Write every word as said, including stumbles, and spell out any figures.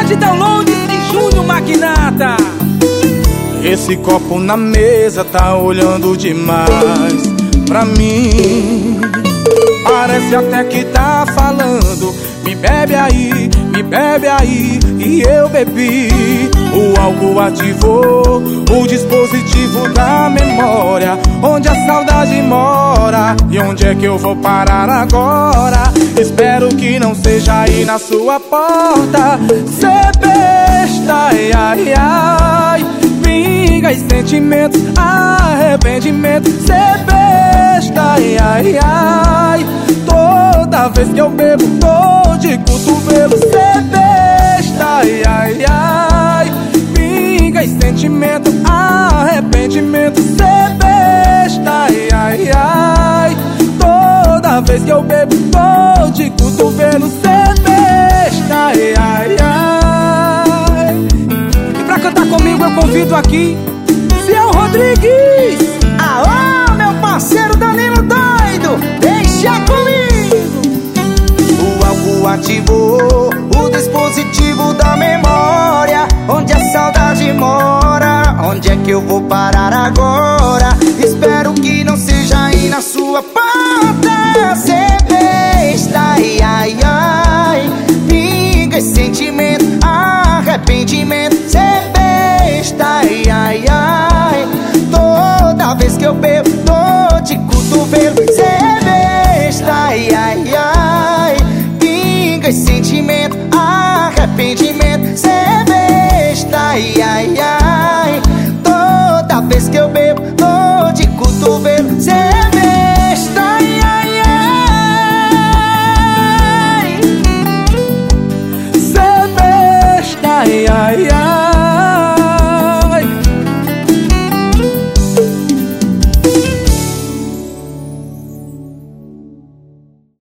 de downloads e Júnior Magnata. Esse copo na mesa tá olhando demais pra mim. Parece até que tá falando: me bebe aí, me bebe aí. E eu bebi. O álcool ativou o dispositivo da memória, onde a saudade mora. E onde é que eu vou parar agora? Espero que não seja aí na sua porta. Cê besta, ai, ai, ai. Vinga e sentimentos, arrependimento. Cê besta, ai, ai, ai. Toda vez que eu bebo, tô de cotovelo. Cê besta, ai, ai, ai. Vinga e sentimento, arrependimento. Cê besta, ai, ai, ai. Toda vez que eu bebo, tô de cotovelo. Cê besta, ai, ai, ai. E pra cantar comigo eu convido aqui Ciel Rodrigues. Alô, meu parceiro Danilo Doido, deixa comigo. O álcool ativou o dispositivo da memória, onde a saudade mora. Onde é que eu vou parar agora? Espero que não seja aí na sua porta. Cê besta, ai, ai, ai. Vinga e sentimento, arrependimento. Cê besta, ai, ai, ai. Toda vez que eu bebo, tô de cotovelo. Cê besta, ai, ai, ai. Vinga e sentimento, arrependimento. Cê besta, ai, ai, ai. Toda vez que eu bebo, tô de cotovelo. Cê besta, ai, ai, ai. Cê besta, ai, ai, ai.